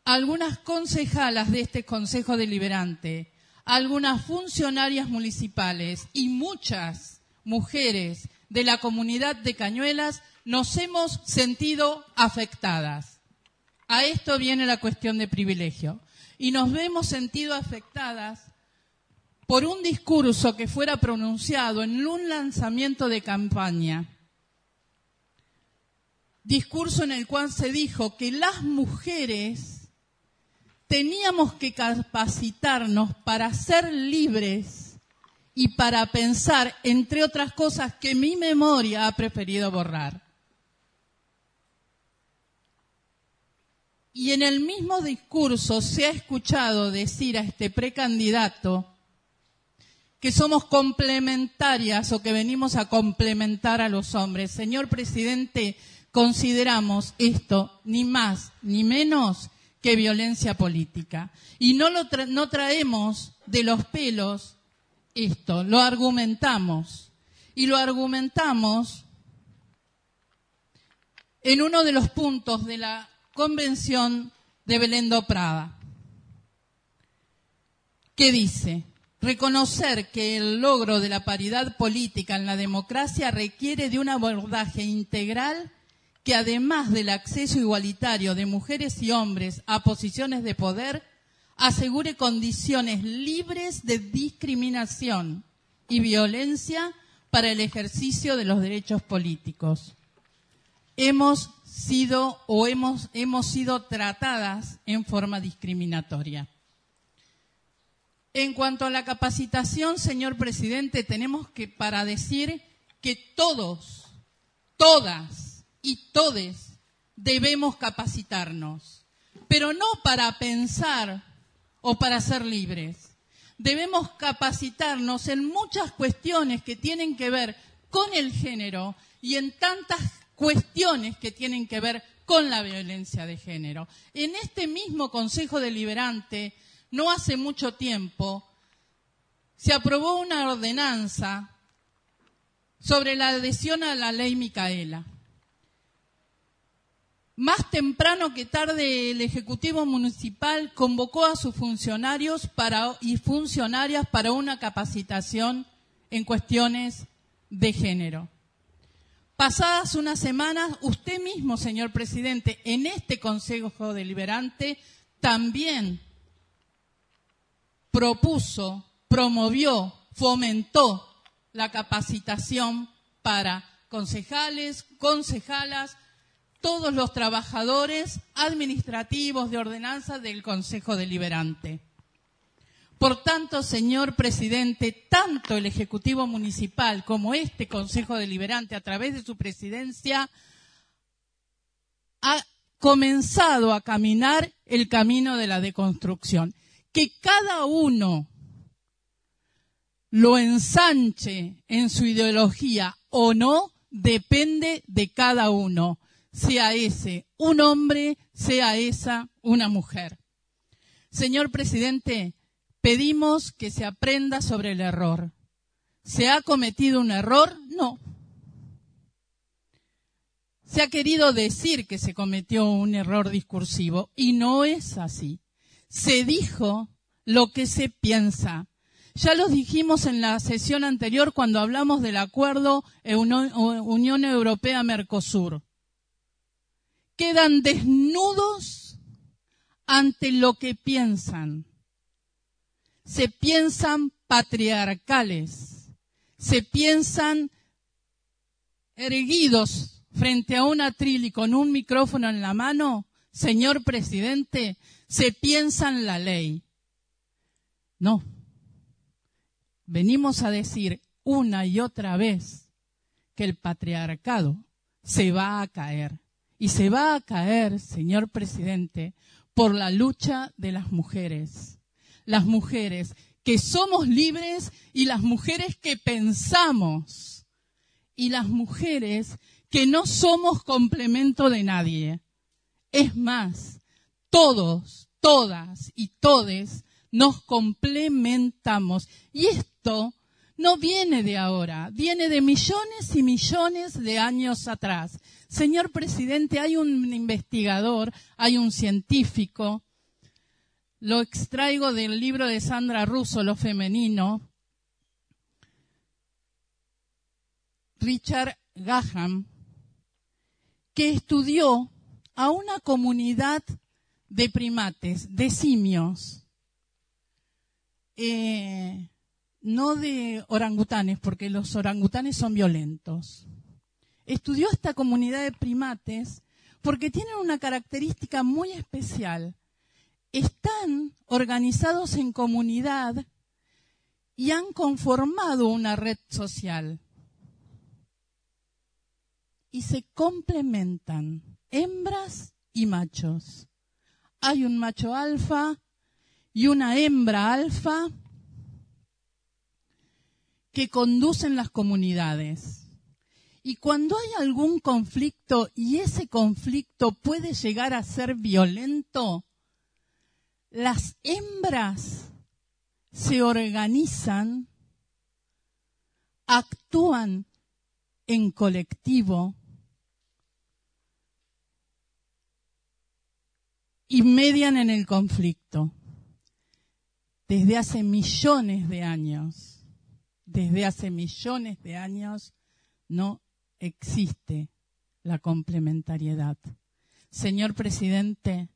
algunas concejalas de este Consejo Deliberante, algunas funcionarias municipales y muchas mujeres de la comunidad de Cañuelas nos hemos sentido afectadas. A esto viene la cuestión de privilegio. Y nos hemos sentido afectadas por un discurso que fuera pronunciado en un lanzamiento de campaña. Discurso en el cual se dijo que las mujeres teníamos que capacitarnos para ser libres y para pensar, entre otras cosas, que mi memoria ha preferido borrar. Y en el mismo discurso se ha escuchado decir a este precandidato que somos complementarias o que venimos a complementar a los hombres. Señor presidente, consideramos esto ni más ni menos que violencia política. Y no traemos de los pelos esto, lo argumentamos. Y lo argumentamos en uno de los puntos de la Convención de Belén do Prada, que dice: reconocer que el logro de la paridad política en la democracia requiere de un abordaje integral que, además del acceso igualitario de mujeres y hombres a posiciones de poder, asegure condiciones libres de discriminación y violencia para el ejercicio de los derechos políticos. Hemos sido tratadas en forma discriminatoria. En cuanto a la capacitación, señor presidente, tenemos que para decir que todos, todas y todes debemos capacitarnos, pero no para pensar o para ser libres. Debemos capacitarnos en muchas cuestiones que tienen que ver con el género y en tantas cuestiones que tienen que ver con la violencia de género. En este mismo Consejo Deliberante, no hace mucho tiempo, se aprobó una ordenanza sobre la adhesión a la ley Micaela. Más temprano que tarde, el Ejecutivo Municipal convocó a sus funcionarios y funcionarias para una capacitación en cuestiones de género. Pasadas unas semanas, usted mismo, señor presidente, en este Consejo Deliberante también propuso, promovió, fomentó la capacitación para concejales, concejalas, todos los trabajadores administrativos de ordenanza del Consejo Deliberante. Por tanto, señor presidente, tanto el Ejecutivo Municipal como este Consejo Deliberante, a través de su presidencia, ha comenzado a caminar el camino de la deconstrucción. Que cada uno lo ensanche en su ideología o no, depende de cada uno, sea ese un hombre, sea esa una mujer. Señor presidente, pedimos que se aprenda sobre el error. ¿Se ha cometido un error? No. Se ha querido decir que se cometió un error discursivo y no es así. Se dijo lo que se piensa. Ya lo dijimos en la sesión anterior cuando hablamos del acuerdo Unión Europea-Mercosur. Quedan desnudos ante lo que piensan. Se piensan patriarcales, se piensan erguidos frente a un atril y con un micrófono en la mano, señor presidente, se piensan la ley. No. Venimos a decir una y otra vez que el patriarcado se va a caer. Y se va a caer, señor presidente, por la lucha de las mujeres. Las mujeres que somos libres y las mujeres que pensamos. Y las mujeres que no somos complemento de nadie. Es más, todos, todas y todes nos complementamos. Y esto no viene de ahora, viene de millones y millones de años atrás. Señor presidente, hay un investigador, hay un científico lo extraigo del libro de Sandra Russo, Lo femenino. Richard Graham, que estudió a una comunidad de primates, de simios, no de orangutanes, porque los orangutanes son violentos. Estudió esta comunidad de primates porque tienen una característica muy especial. Están organizados en comunidad y han conformado una red social. Y se complementan, hembras y machos. Hay un macho alfa y una hembra alfa que conducen las comunidades. Y cuando hay algún conflicto y ese conflicto puede llegar a ser violento, las hembras se organizan, actúan en colectivo y median en el conflicto. Desde hace millones de años no existe la complementariedad. Señor presidente,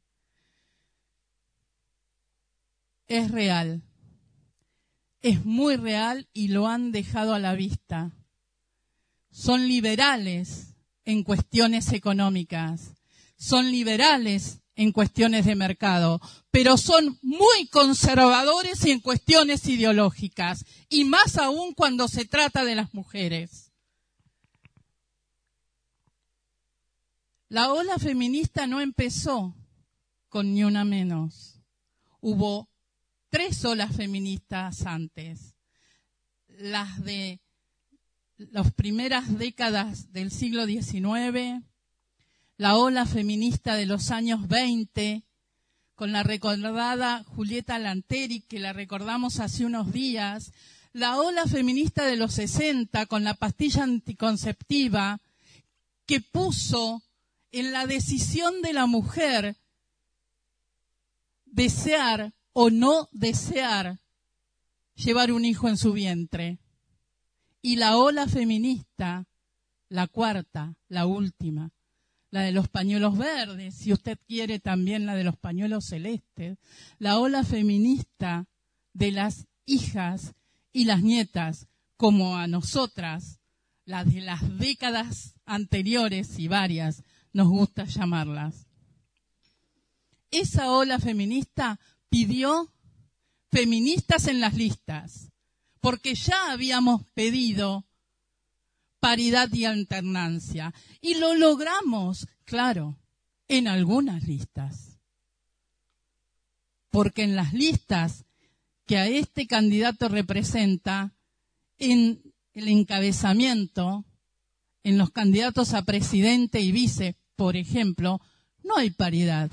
es real, es muy real y lo han dejado a la vista. Son liberales en cuestiones económicas, son liberales en cuestiones de mercado, pero son muy conservadores en cuestiones ideológicas, y más aún cuando se trata de las mujeres. La ola feminista no empezó con Ni Una Menos. Hubo 3 olas feministas antes. Las de las primeras décadas del siglo XIX, la ola feminista de los años 20, con la recordada Julieta Lanteri, que la recordamos hace unos días, la ola feminista de los 60, con la pastilla anticonceptiva, que puso en la decisión de la mujer desear o no desear llevar un hijo en su vientre. Y la ola feminista, la cuarta, la última, la de los pañuelos verdes, si usted quiere también la de los pañuelos celestes, la ola feminista de las hijas y las nietas, como a nosotras, las de las décadas anteriores y varias, nos gusta llamarlas. Esa ola feminista pidió feministas en las listas, porque ya habíamos pedido paridad y alternancia. Y lo logramos, claro, en algunas listas. Porque en las listas que a este candidato representa, en el encabezamiento, en los candidatos a presidente y vice, por ejemplo, no hay paridad.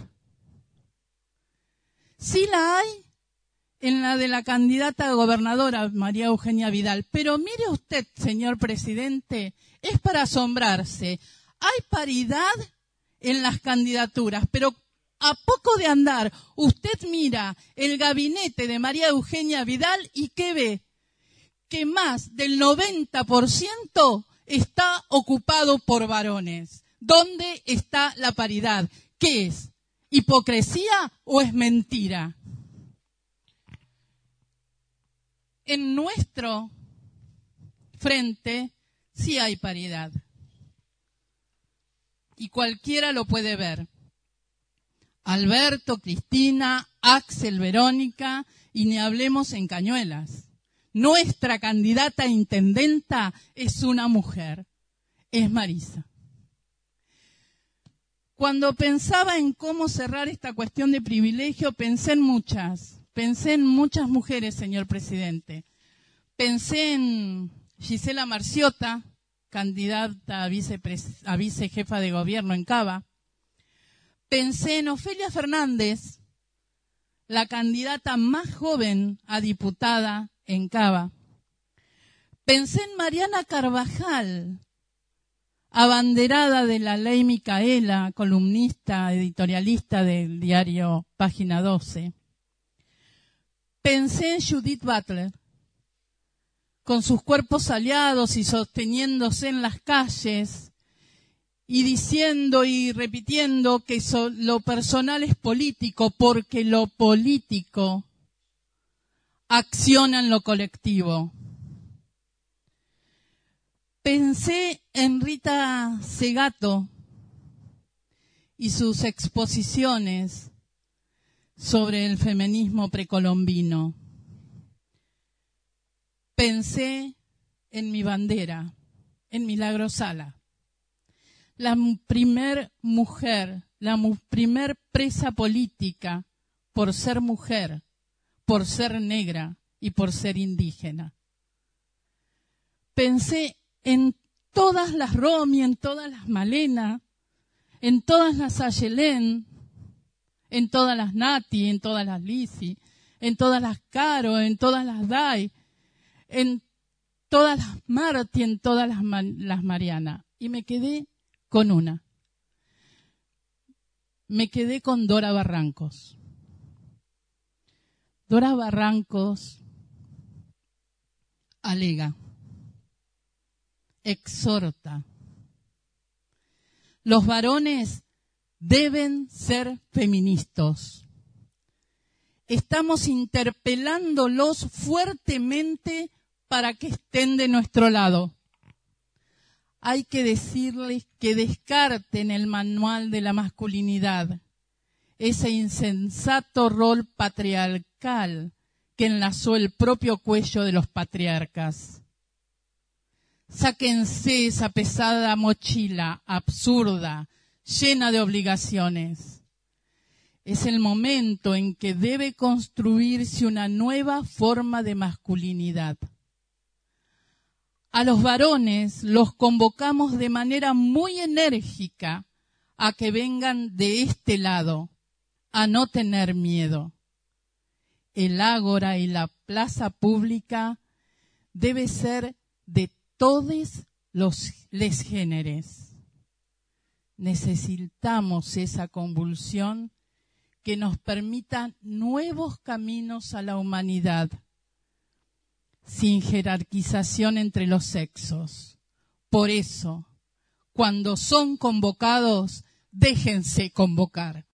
Sí la hay en la de la candidata a gobernadora, María Eugenia Vidal. Pero mire usted, señor presidente, es para asombrarse. Hay paridad en las candidaturas, pero a poco de andar, usted mira el gabinete de María Eugenia Vidal y ¿qué ve? Que más del 90% está ocupado por varones. ¿Dónde está la paridad? ¿Qué es? ¿Hipocresía o es mentira? En nuestro frente sí hay paridad. Y cualquiera lo puede ver. Alberto, Cristina, Axel, Verónica, y ni hablemos en Cañuelas. Nuestra candidata a intendenta es una mujer, es Marisa. Cuando pensaba en cómo cerrar esta cuestión de privilegio, pensé en muchas mujeres, señor presidente. Pensé en Gisela Marciota, candidata a vicejefa de gobierno en Cava. Pensé en Ofelia Fernández, la candidata más joven a diputada en Cava. Pensé en Mariana Carvajal, abanderada de la ley Micaela, columnista, editorialista del diario Página 12. Pensé en Judith Butler, con sus cuerpos aliados y sosteniéndose en las calles y diciendo y repitiendo que lo personal es político, porque lo político acciona en lo colectivo. Pensé en Rita Segato y sus exposiciones sobre el feminismo precolombino. Pensé en mi bandera, en Milagro Sala, la primer mujer, la primer presa política por ser mujer, por ser negra y por ser indígena. Pensé en todas las Romy, en todas las Malena, en todas las Ayelén, en todas las Nati, en todas las Lizzy, en todas las Caro, en todas las Day, en todas las Marti, en todas las Mariana. Y me quedé con una. Me quedé con Dora Barrancos. Dora Barrancos alega, exhorta: los varones deben ser feministas. Estamos interpelándolos fuertemente para que estén de nuestro lado. Hay que decirles que descarten el manual de la masculinidad, ese insensato rol patriarcal que enlazó el propio cuello de los patriarcas. Sáquense esa pesada mochila absurda, llena de obligaciones. Es el momento en que debe construirse una nueva forma de masculinidad. A los varones los convocamos de manera muy enérgica a que vengan de este lado, a no tener miedo. El ágora y la plaza pública debe ser de todos les géneros. Necesitamos esa convulsión que nos permita nuevos caminos a la humanidad, sin jerarquización entre los sexos. Por eso, cuando son convocados, déjense convocar.